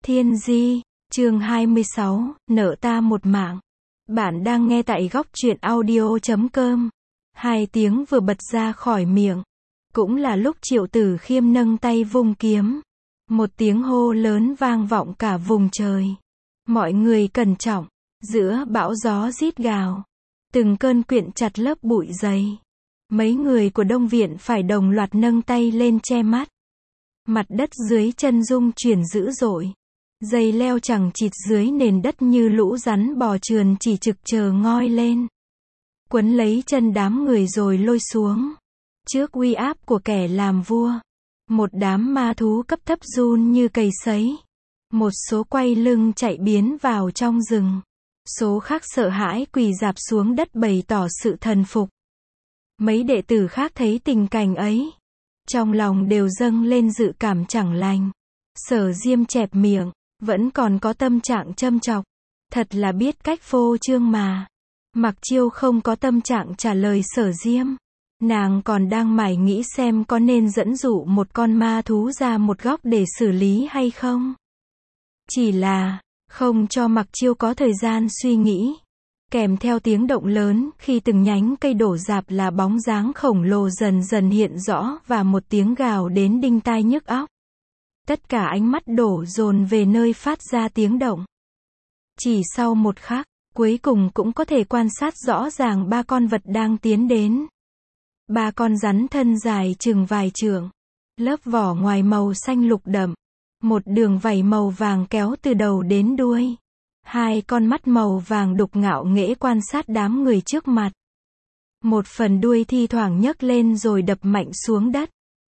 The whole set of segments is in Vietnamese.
Thiên Di, chương 26, nợ ta một mạng. Bạn đang nghe tại góc truyện audio.com. 2 tiếng vừa bật ra khỏi miệng. Cũng là lúc Triệu Tử Khiêm nâng tay vung kiếm. Một tiếng hô lớn vang vọng cả vùng trời. Mọi người cẩn trọng. Giữa bão gió rít gào. Từng cơn quyện chặt lớp bụi dày. Mấy người của Đông Viện phải đồng loạt nâng tay lên che mắt. Mặt đất dưới chân rung chuyển dữ dội. Dây leo chẳng chịt dưới nền đất như lũ rắn bò trườn chỉ trực chờ ngoi lên. Quấn lấy chân đám người rồi lôi xuống. Trước uy áp của kẻ làm vua. Một đám ma thú cấp thấp run như cầy sấy. Một số quay lưng chạy biến vào trong rừng. Số khác sợ hãi quỳ rạp xuống đất bày tỏ sự thần phục. Mấy đệ tử khác thấy tình cảnh ấy. Trong lòng đều dâng lên dự cảm chẳng lành. Sở Diêm chẹp miệng, vẫn còn có tâm trạng châm chọc. Thật là biết cách phô trương mà. Mặc Chiêu không có tâm trạng trả lời Sở Diêm. Nàng còn đang mải nghĩ xem có nên dẫn dụ một con ma thú ra một góc để xử lý hay không. Chỉ là, không cho Mặc Chiêu có thời gian suy nghĩ. Kèm theo tiếng động lớn khi từng nhánh cây đổ rạp là bóng dáng khổng lồ dần dần hiện rõ và một tiếng gào đến đinh tai nhức óc. Tất cả ánh mắt đổ dồn về nơi phát ra tiếng động. Chỉ sau một khắc, cuối cùng cũng có thể quan sát rõ ràng 3 con vật đang tiến đến. 3 con rắn thân dài chừng vài trượng. Lớp vỏ ngoài màu xanh lục đậm. Một đường vảy màu vàng kéo từ đầu đến đuôi. 2 con mắt màu vàng đục ngạo nghễ quan sát đám người trước mặt. Một phần đuôi thi thoảng nhấc lên rồi đập mạnh xuống đất.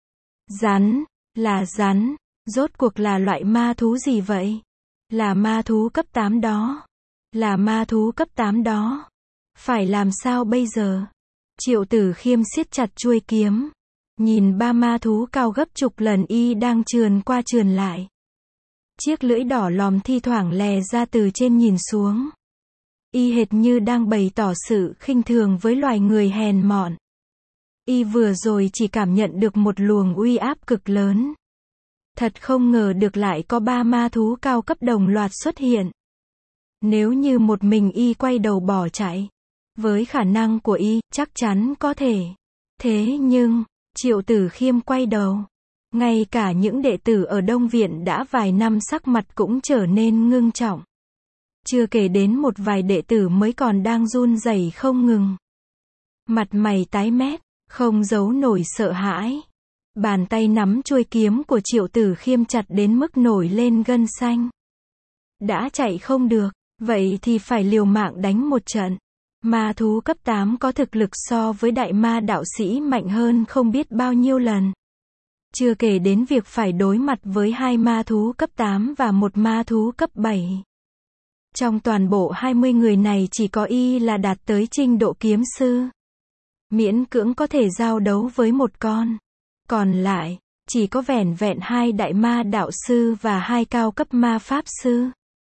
Rắn, là rắn, rốt cuộc là loại ma thú gì vậy? Là ma thú cấp 8 đó. Là ma thú cấp 8 đó. Phải làm sao bây giờ? Triệu Tử Khiêm siết chặt chuôi kiếm. Nhìn 3 ma thú cao gấp chục lần y đang trườn qua trườn lại. Chiếc lưỡi đỏ lòm thi thoảng lè ra từ trên nhìn xuống. Y hệt như đang bày tỏ sự khinh thường với loài người hèn mọn. Y vừa rồi chỉ cảm nhận được một luồng uy áp cực lớn. Thật không ngờ được lại có 3 ma thú cao cấp đồng loạt xuất hiện. Nếu như một mình y quay đầu bỏ chạy, với khả năng của y, chắc chắn có thể. Thế nhưng, Triệu Tử Khiêm quay đầu. Ngay cả những đệ tử ở Đông Viện đã vài năm sắc mặt cũng trở nên ngưng trọng. Chưa kể đến một vài đệ tử mới còn đang run rẩy không ngừng. Mặt mày tái mét, không giấu nổi sợ hãi. Bàn tay nắm chuôi kiếm của Triệu Tử Khiêm chặt đến mức nổi lên gân xanh. Đã chạy không được, vậy thì phải liều mạng đánh một trận. Ma thú cấp 8 có thực lực so với đại ma đạo sĩ mạnh hơn không biết bao nhiêu lần. Chưa kể đến việc phải đối mặt với 2 ma thú cấp 8 và một ma thú cấp 7. Trong toàn bộ 20 người này chỉ có y là đạt tới trình độ kiếm sư. Miễn cưỡng có thể giao đấu với một con. Còn lại, chỉ có vẻn vẹn 2 đại ma đạo sư và 2 cao cấp ma pháp sư.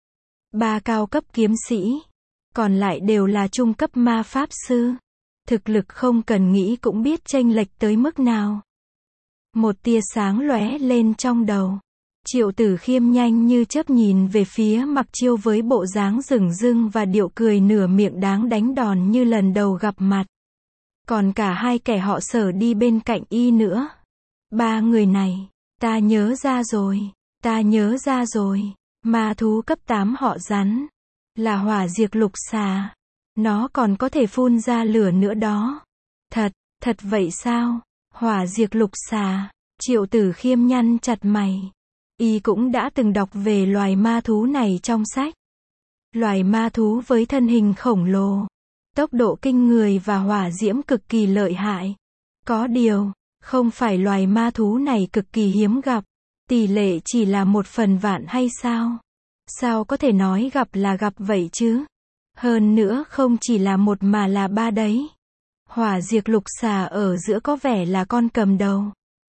3 cao cấp kiếm sĩ. Còn lại đều là trung cấp ma pháp sư. Thực lực không cần nghĩ cũng biết chênh lệch tới mức nào. Một tia sáng lóe lên trong đầu. Triệu Tử Khiêm nhanh như chớp nhìn về phía Mặc Chiêu với bộ dáng dửng dưng và điệu cười nửa miệng đáng đánh đòn như lần đầu gặp mặt. Còn cả 2 kẻ họ Sở đi bên cạnh y nữa. 3 người này, ta nhớ ra rồi, ta nhớ ra rồi. Ma thú cấp 8 họ rắn. Là hỏa diệt lục xà. Nó còn có thể phun ra lửa nữa đó. Thật vậy sao? Hỏa diệt lục xà. Triệu Tử Khiêm nhăn chặt mày. Y cũng đã từng đọc về loài ma thú này trong sách. Loài ma thú với thân hình khổng lồ, tốc độ kinh người và hỏa diễm cực kỳ lợi hại. Có điều, không phải loài ma thú này cực kỳ hiếm gặp. Tỷ lệ chỉ là 1 phần vạn hay sao? Sao có thể nói gặp là gặp vậy chứ? Hơn nữa không chỉ là 1 mà là 3 đấy. Hỏa diệt lục xà ở giữa có vẻ là con cầm đầu.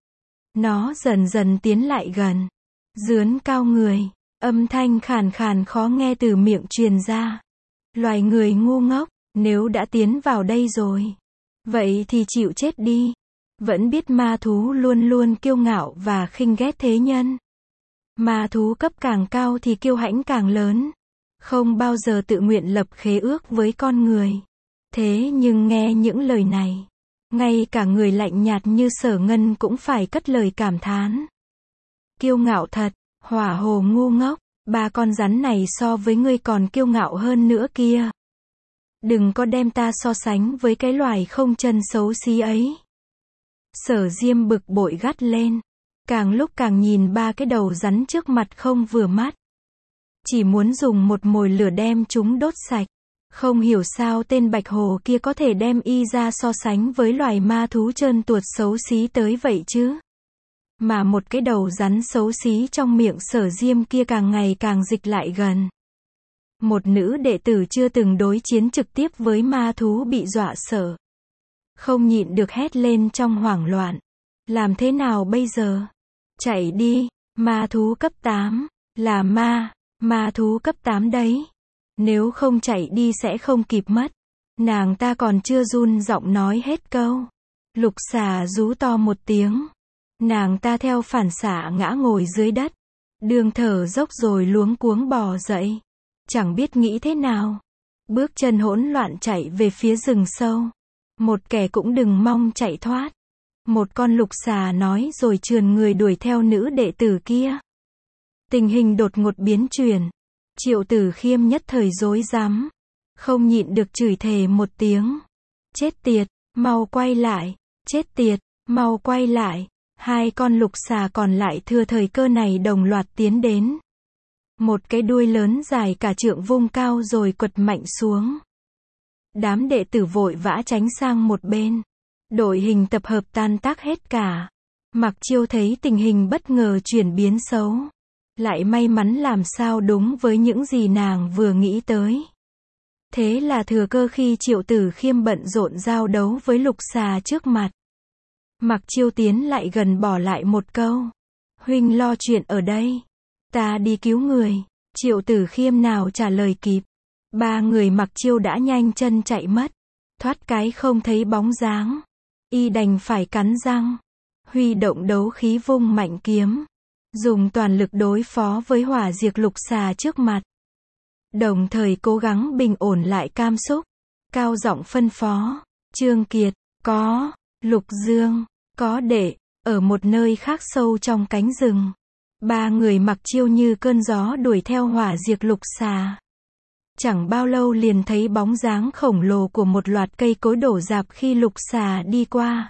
Nó dần dần tiến lại gần. Dướn cao người. Âm thanh khàn khàn khó nghe từ miệng truyền ra. Loài người ngu ngốc, nếu đã tiến vào đây rồi, vậy thì chịu chết đi. Vẫn biết ma thú luôn luôn kiêu ngạo và khinh ghét thế nhân. Ma thú cấp càng cao thì kiêu hãnh càng lớn. Không bao giờ tự nguyện lập khế ước với con người. Thế nhưng nghe những lời này, ngay cả người lạnh nhạt như Sở Ngân cũng phải cất lời cảm thán. Kiêu ngạo thật, Hỏa Hồ ngu ngốc, 3 con rắn này so với ngươi còn kiêu ngạo hơn nữa kia. Đừng có đem ta so sánh với cái loài không chân xấu xí ấy. Sở Diêm bực bội gắt lên. Càng lúc càng nhìn 3 cái đầu rắn trước mặt không vừa mắt. Chỉ muốn dùng một mồi lửa đem chúng đốt sạch. Không hiểu sao tên Bạch Hồ kia có thể đem y ra so sánh với loài ma thú trơn tuột xấu xí tới vậy chứ. Mà một cái đầu rắn xấu xí trong miệng Sở Diêm kia càng ngày càng dịch lại gần. Một nữ đệ tử chưa từng đối chiến trực tiếp với ma thú bị dọa sợ. Không nhịn được hét lên trong hoảng loạn. Làm thế nào bây giờ? Chạy đi, ma thú cấp 8, là ma thú cấp 8 đấy. Nếu không chạy đi sẽ không kịp mất. Nàng ta còn chưa run giọng nói hết câu. Lục xà rú to một tiếng. Nàng ta theo phản xạ ngã ngồi dưới đất. Đường thở dốc rồi luống cuống bò dậy. Chẳng biết nghĩ thế nào. Bước chân hỗn loạn chạy về phía rừng sâu. Một kẻ cũng đừng mong chạy thoát. Một con lục xà nói rồi trườn người đuổi theo nữ đệ tử kia. Tình hình đột ngột biến chuyển. Triệu Tử Khiêm nhất thời rối rắm. Không nhịn được chửi thề một tiếng. Chết tiệt, mau quay lại. Chết tiệt, mau quay lại. 2 con lục xà còn lại thừa thời cơ này đồng loạt tiến đến. Một cái đuôi lớn dài cả trượng vung cao rồi quật mạnh xuống. Đám đệ tử vội vã tránh sang một bên. Đội hình tập hợp tan tác hết cả. Mặc Chiêu thấy tình hình bất ngờ chuyển biến xấu. Lại may mắn làm sao đúng với những gì nàng vừa nghĩ tới. Thế là thừa cơ khi Triệu Tử Khiêm bận rộn giao đấu với lục xà trước mặt. Mặc Chiêu tiến lại gần bỏ lại một câu. Huynh lo chuyện ở đây. Ta đi cứu người. Triệu Tử Khiêm nào trả lời kịp. 3 người Mặc Chiêu đã nhanh chân chạy mất. Thoát cái không thấy bóng dáng. Y đành phải cắn răng. Huy động đấu khí vung mạnh kiếm. Dùng toàn lực đối phó với hỏa diệt lục xà trước mặt. Đồng thời cố gắng bình ổn lại cảm xúc. Cao giọng phân phó. Trương Kiệt, có. Lục Dương, có đệ. Ở một nơi khác sâu trong cánh rừng. 3 người Mặc Chiêu như cơn gió đuổi theo hỏa diệt lục xà. Chẳng bao lâu liền thấy bóng dáng khổng lồ của một loạt cây cối đổ rạp khi lục xà đi qua.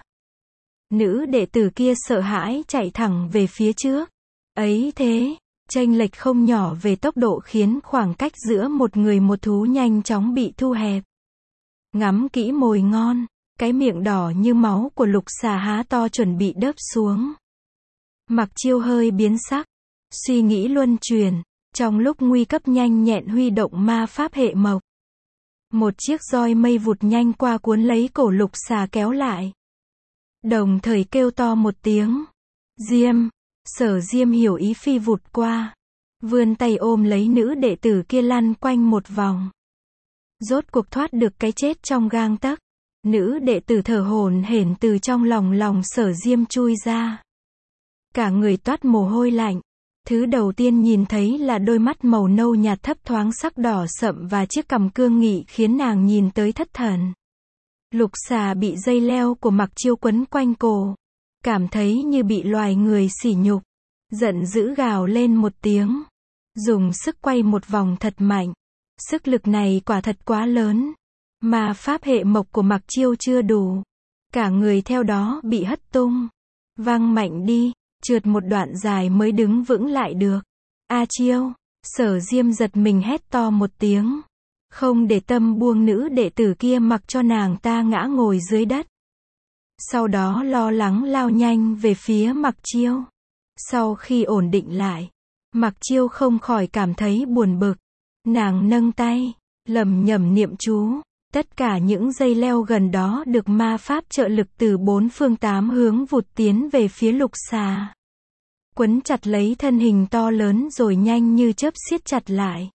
Nữ đệ tử kia sợ hãi chạy thẳng về phía trước. Ấy thế, chênh lệch không nhỏ về tốc độ khiến khoảng cách giữa một người một thú nhanh chóng bị thu hẹp. Ngắm kỹ mồi ngon, cái miệng đỏ như máu của lục xà há to chuẩn bị đớp xuống. Mặc Chiêu hơi biến sắc, suy nghĩ luân chuyển, trong lúc nguy cấp nhanh nhẹn huy động ma pháp hệ mộc. Một chiếc roi mây vụt nhanh qua cuốn lấy cổ lục xà kéo lại. Đồng thời kêu to một tiếng. Diêm, Sở Diêm hiểu ý phi vụt qua. Vươn tay ôm lấy nữ đệ tử kia lăn quanh một vòng. Rốt cuộc thoát được cái chết trong gang tấc. Nữ đệ tử thở hổn hển từ trong lòng Sở Diêm chui ra. Cả người toát mồ hôi lạnh. Thứ đầu tiên nhìn thấy là đôi mắt màu nâu nhạt thấp thoáng sắc đỏ sậm và chiếc cằm cương nghị khiến nàng nhìn tới thất thần. Lục xà bị dây leo của Mặc Chiêu quấn quanh cổ. Cảm thấy như bị loài người sỉ nhục. Giận dữ gào lên một tiếng. Dùng sức quay một vòng thật mạnh. Sức lực này quả thật quá lớn. Mà pháp hệ mộc của Mặc Chiêu chưa đủ. Cả người theo đó bị hất tung. Văng mạnh đi. Trượt một đoạn dài mới đứng vững lại được. A Chiêu, Sở Diêm giật mình hét to một tiếng. Không để tâm buông nữ đệ tử kia mặc cho nàng ta ngã ngồi dưới đất. Sau đó lo lắng lao nhanh về phía Mặc Chiêu. Sau khi ổn định lại, Mặc Chiêu không khỏi cảm thấy buồn bực. Nàng nâng tay, lẩm nhẩm niệm chú. Tất cả những dây leo gần đó được ma pháp trợ lực từ 4 phương 8 hướng vụt tiến về phía lục xà. Quấn chặt lấy thân hình to lớn rồi nhanh như chớp siết chặt lại.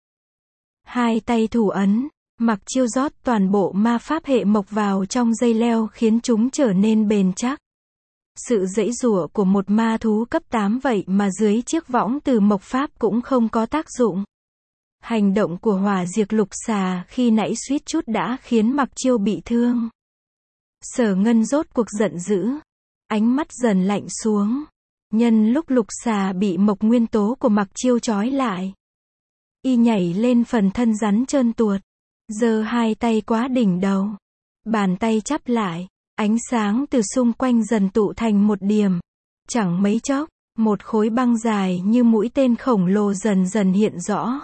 2 tay thủ ấn, Mặc Chiêu rót toàn bộ ma pháp hệ mộc vào trong dây leo khiến chúng trở nên bền chắc. Sự giãy giụa của một ma thú cấp 8 vậy mà dưới chiếc võng từ mộc pháp cũng không có tác dụng. Hành động của hỏa diệt lục xà khi nãy suýt chút đã khiến Mặc Chiêu bị thương. Sở Ngân rốt cuộc giận dữ. Ánh mắt dần lạnh xuống. Nhân lúc lục xà bị mộc nguyên tố của Mặc Chiêu trói lại, y nhảy lên phần thân rắn trơn tuột, giơ hai tay quá đỉnh đầu. Bàn tay chắp lại, ánh sáng từ xung quanh dần tụ thành một điểm. Chẳng mấy chốc, một khối băng dài như mũi tên khổng lồ dần dần hiện rõ.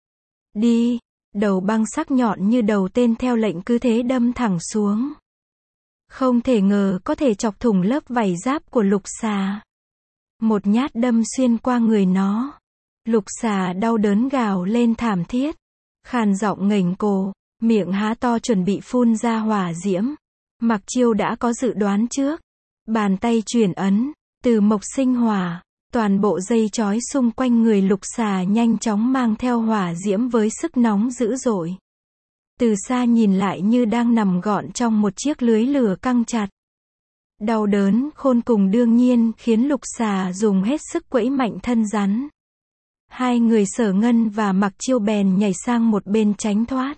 Đi, đầu băng sắc nhọn như đầu tên theo lệnh cứ thế đâm thẳng xuống. Không thể ngờ có thể chọc thủng lớp vảy giáp của lục xà. Một nhát đâm xuyên qua người nó. Lục xà đau đớn gào lên thảm thiết, khàn giọng nghềnh cổ, miệng há to chuẩn bị phun ra hỏa diễm. Mặc Chiêu đã có dự đoán trước. Bàn tay chuyển ấn, từ mộc sinh hỏa, toàn bộ dây trói xung quanh người lục xà nhanh chóng mang theo hỏa diễm với sức nóng dữ dội. Từ xa nhìn lại như đang nằm gọn trong một chiếc lưới lửa căng chặt. Đau đớn khôn cùng đương nhiên khiến lục xà dùng hết sức quẫy mạnh thân rắn. Hai người Sở Ngân và Mặc Chiêu bèn nhảy sang một bên tránh thoát.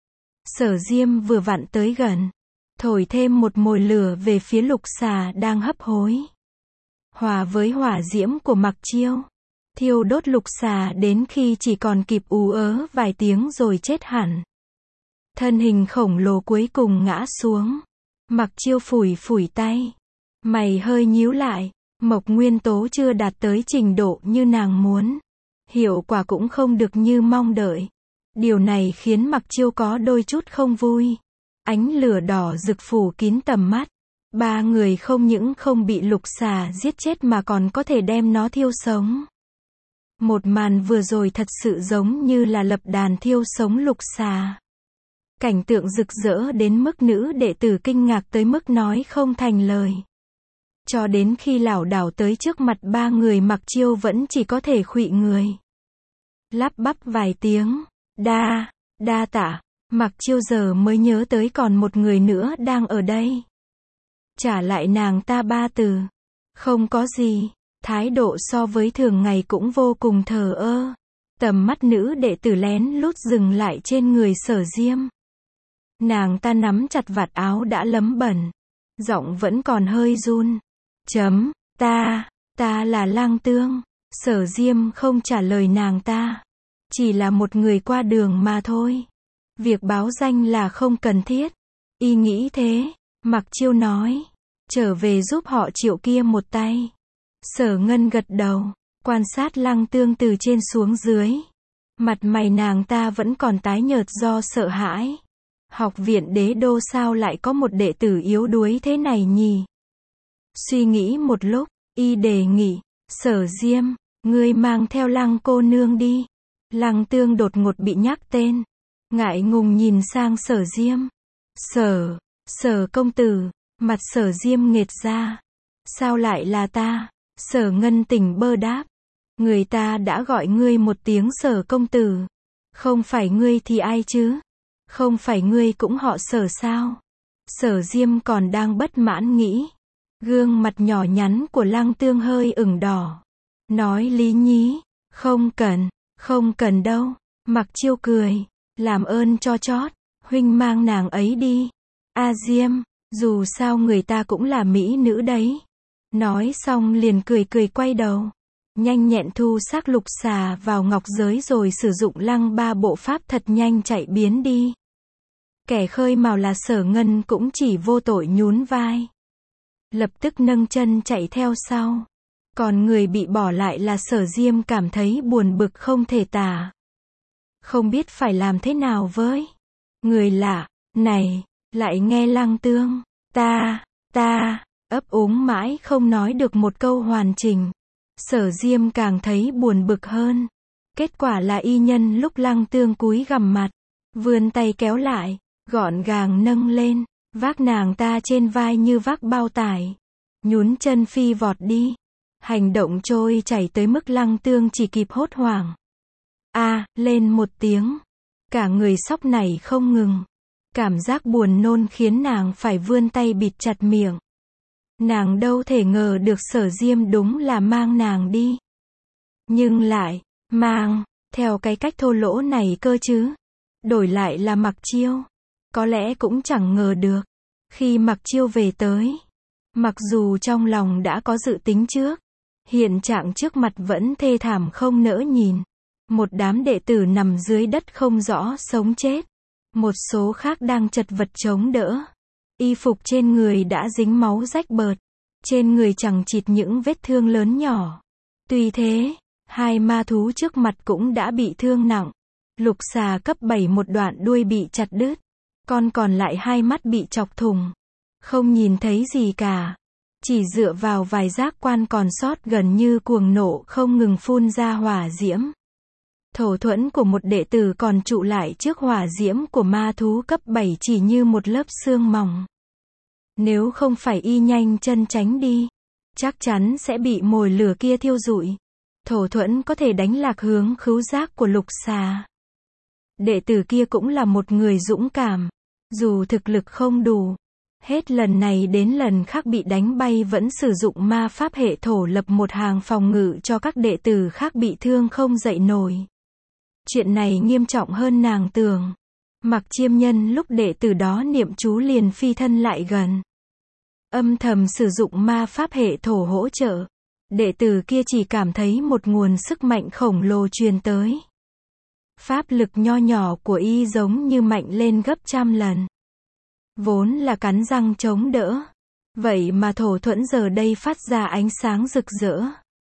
Sở Diêm vừa vặn tới gần, thổi thêm một mồi lửa về phía lục xà đang hấp hối. Hòa với hỏa diễm của Mặc Chiêu, thiêu đốt lục xà đến khi chỉ còn kịp ú ớ vài tiếng rồi chết hẳn. Thân hình khổng lồ cuối cùng ngã xuống. Mặc Chiêu phủi phủi tay, mày hơi nhíu lại. Mộc nguyên tố chưa đạt tới trình độ như nàng muốn, hiệu quả cũng không được như mong đợi. Điều này khiến Mặc Chiêu có đôi chút không vui. Ánh lửa đỏ rực phủ kín tầm mắt. Ba người không những không bị lục xà giết chết mà còn có thể đem nó thiêu sống. Một màn vừa rồi thật sự giống như là lập đàn thiêu sống lục xà. Cảnh tượng rực rỡ đến mức nữ đệ tử kinh ngạc tới mức nói không thành lời. Cho đến khi lảo đảo tới trước mặt ba người Mặc Chiêu vẫn chỉ có thể khuỵu người. Lắp bắp vài tiếng, đa tạ. Mặc Chiêu giờ mới nhớ tới còn một người nữa đang ở đây. Trả lại nàng ta ba từ. Không có gì. Thái độ so với thường ngày cũng vô cùng thờ ơ. Tầm mắt nữ đệ tử lén lút dừng lại trên người Sở Diêm. Nàng ta nắm chặt vạt áo đã lấm bẩn. Giọng vẫn còn hơi run. Ta là Lăng Tương. Sở Diêm không trả lời nàng ta. Chỉ là một người qua đường mà thôi. Việc báo danh là không cần thiết. Y nghĩ thế. Mặc Chiêu nói. Trở về giúp họ Triệu kia một tay. Sở Ngân gật đầu. Quan sát Lăng Tương từ trên xuống dưới. Mặt mày nàng ta vẫn còn tái nhợt do sợ hãi. Học viện Đế Đô sao lại có một đệ tử yếu đuối thế này nhỉ? Suy nghĩ một lúc, y đề nghị. Sở Diêm, ngươi mang theo Lăng cô nương đi. Lăng Tương đột ngột bị nhắc tên. Ngại ngùng nhìn sang Sở Diêm. Sở công tử. Mặt Sở Diêm nghệt ra. Sao lại là ta? Sở Ngân tỉnh bơ đáp. Người ta đã gọi ngươi một tiếng Sở công tử. Không phải ngươi thì ai chứ? Không phải ngươi cũng họ Sở sao? Sở Diêm còn đang bất mãn nghĩ. Gương mặt nhỏ nhắn của Lăng Tương hơi ửng đỏ. Nói lý nhí. Không cần đâu. Mặc Chiêu cười. Làm ơn cho chót. Huynh mang nàng ấy đi. A Diêm. Dù sao người ta cũng là mỹ nữ đấy. Nói xong liền cười quay đầu. Nhanh nhẹn thu xác lục xà vào ngọc giới rồi sử dụng lăng ba bộ pháp thật nhanh chạy biến đi. Kẻ khơi mào là Sở Ngân cũng chỉ vô tội nhún vai. Lập tức nâng chân chạy theo sau. Còn người bị bỏ lại là Sở Diêm cảm thấy buồn bực không thể tả. Không biết phải làm thế nào với người lạ này. Lại nghe Lăng Tương. Ta, ấp úng mãi không nói được một câu hoàn chỉnh. Sở Diêm càng thấy buồn bực hơn. Kết quả là y nhân lúc Lăng Tương cúi gằm mặt. Vươn tay kéo lại, gọn gàng nâng lên, vác nàng ta trên vai như vác bao tải. Nhún chân phi vọt đi. Hành động trôi chảy tới mức Lăng Tương chỉ kịp hốt hoảng. Lên một tiếng. Cả người sóc nảy không ngừng. Cảm giác buồn nôn khiến nàng phải vươn tay bịt chặt miệng. Nàng đâu thể ngờ được Sở Diêm đúng là mang nàng đi. Nhưng lại, mang, theo cái cách thô lỗ này cơ chứ. Đổi lại là Mặc Chiêu. Có lẽ cũng chẳng ngờ được. Khi Mặc Chiêu về tới, mặc dù trong lòng đã có dự tính trước, hiện trạng trước mặt vẫn thê thảm không nỡ nhìn. Một đám đệ tử nằm dưới đất không rõ sống chết. Một số khác đang chật vật chống đỡ. Y phục trên người đã dính máu rách bợt. Trên người chằng chịt những vết thương lớn nhỏ. Tuy thế, hai ma thú trước mặt cũng đã bị thương nặng. Lục xà cấp 7 một đoạn đuôi bị chặt đứt. Con còn lại hai mắt bị chọc thủng. Không nhìn thấy gì cả. Chỉ dựa vào vài giác quan còn sót gần như cuồng nộ không ngừng phun ra hỏa diễm. Thổ thuẫn của một đệ tử còn trụ lại trước hỏa diễm của ma thú cấp 7 chỉ như một lớp xương mỏng. Nếu không phải y nhanh chân tránh đi, chắc chắn sẽ bị mồi lửa kia thiêu rụi. Thổ thuẫn có thể đánh lạc hướng khứu giác của lục xà. Đệ tử kia cũng là một người dũng cảm. Dù thực lực không đủ, hết lần này đến lần khác bị đánh bay vẫn sử dụng ma pháp hệ thổ lập một hàng phòng ngự cho các đệ tử khác bị thương không dậy nổi. Chuyện này nghiêm trọng hơn nàng tưởng. Mặc Chiêm nhân lúc đệ tử đó niệm chú liền phi thân lại gần. Âm thầm sử dụng ma pháp hệ thổ hỗ trợ. Đệ tử kia chỉ cảm thấy một nguồn sức mạnh khổng lồ truyền tới. Pháp lực nho nhỏ của y giống như mạnh lên gấp trăm lần. Vốn là cắn răng chống đỡ. Vậy mà thổ thuẫn giờ đây phát ra ánh sáng rực rỡ.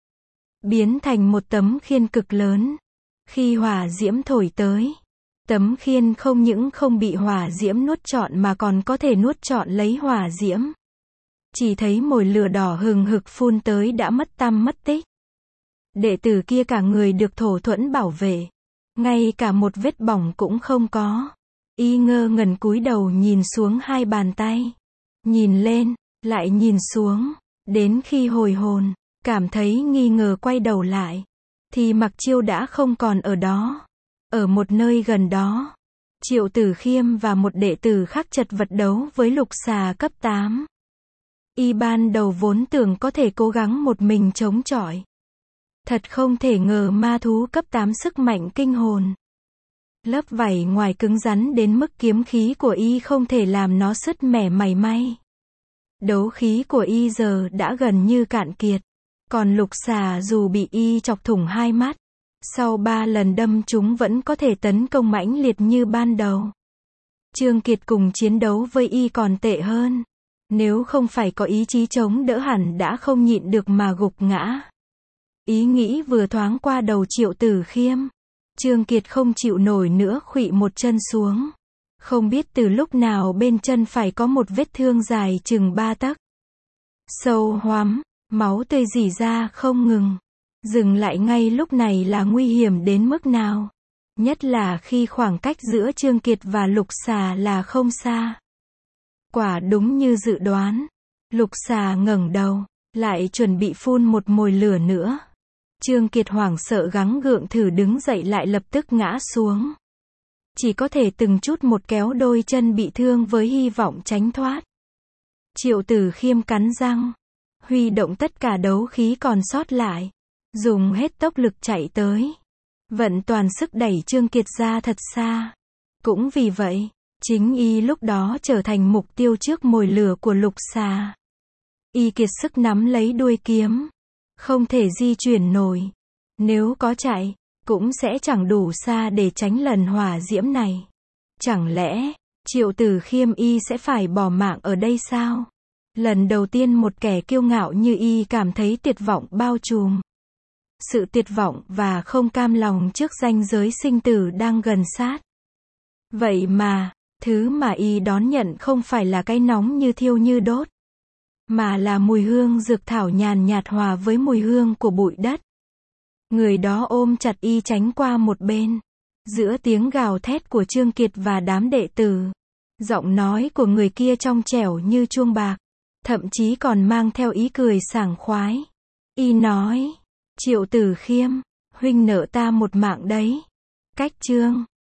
Biến thành một tấm khiên cực lớn. Khi hỏa diễm thổi tới, tấm khiên không những không bị hỏa diễm nuốt trọn mà còn có thể nuốt trọn lấy hỏa diễm. Chỉ thấy mồi lửa đỏ hừng hực phun tới đã mất tăm mất tích. Đệ tử kia cả người được thổ thuẫn bảo vệ. Ngay cả một vết bỏng cũng không có. Y ngơ ngẩn cúi đầu nhìn xuống hai bàn tay. Nhìn lên, lại nhìn xuống. Đến khi hồi hồn, cảm thấy nghi ngờ quay đầu lại. Thì Mặc Chiêu đã không còn ở đó. Ở một nơi gần đó, Triệu Tử Khiêm và một đệ tử khác chật vật đấu với lục xà cấp 8. Y ban đầu vốn tưởng có thể cố gắng một mình chống chọi. Thật không thể ngờ ma thú cấp 8 sức mạnh kinh hồn. Lớp vảy ngoài cứng rắn đến mức kiếm khí của y không thể làm nó sứt mẻ mảy may. Đấu khí của y giờ đã gần như cạn kiệt. Còn lục xà dù bị y chọc thủng hai mắt, sau 3 lần đâm chúng vẫn có thể tấn công mãnh liệt như ban đầu. Trương Kiệt cùng chiến đấu với y còn tệ hơn. Nếu không phải có ý chí chống đỡ hẳn đã không nhịn được mà gục ngã. Ý nghĩ vừa thoáng qua đầu Triệu Tử Khiêm. Trương Kiệt không chịu nổi nữa khuỵu một chân xuống. Không biết từ lúc nào bên chân phải có một vết thương dài chừng 3 tấc. Sâu hoắm, máu tươi rỉ ra không ngừng. Dừng lại ngay lúc này là nguy hiểm đến mức nào. Nhất là khi khoảng cách giữa Trương Kiệt và lục xà là không xa. Quả đúng như dự đoán. Lục xà ngẩng đầu, lại chuẩn bị phun một mồi lửa nữa. Trương Kiệt hoảng sợ gắng gượng thử đứng dậy lại lập tức ngã xuống. Chỉ có thể từng chút một kéo đôi chân bị thương với hy vọng tránh thoát. Triệu Tử Khiêm cắn răng, huy động tất cả đấu khí còn sót lại, dùng hết tốc lực chạy tới, vận toàn sức đẩy Trương Kiệt ra thật xa. Cũng vì vậy, chính y lúc đó trở thành mục tiêu trước mồi lửa của lục xà. Y kiệt sức nắm lấy đuôi kiếm, không thể di chuyển nổi. Nếu có chạy, cũng sẽ chẳng đủ xa để tránh lần hỏa diễm này. Chẳng lẽ, Triệu Tử Khiêm y sẽ phải bỏ mạng ở đây sao? Lần đầu tiên một kẻ kiêu ngạo như y cảm thấy tuyệt vọng bao trùm. Sự tuyệt vọng và không cam lòng trước ranh giới sinh tử đang gần sát. Vậy mà, thứ mà y đón nhận không phải là cái nóng như thiêu như đốt, mà là mùi hương dược thảo nhàn nhạt hòa với mùi hương của bụi đất. Người đó ôm chặt y tránh qua một bên. Giữa tiếng gào thét của Trương Kiệt và đám đệ tử, giọng nói của người kia trong trẻo như chuông bạc, thậm chí còn mang theo ý cười sảng khoái. Y nói, Triệu Tử Khiêm, huynh nợ ta một mạng đấy. Cách chương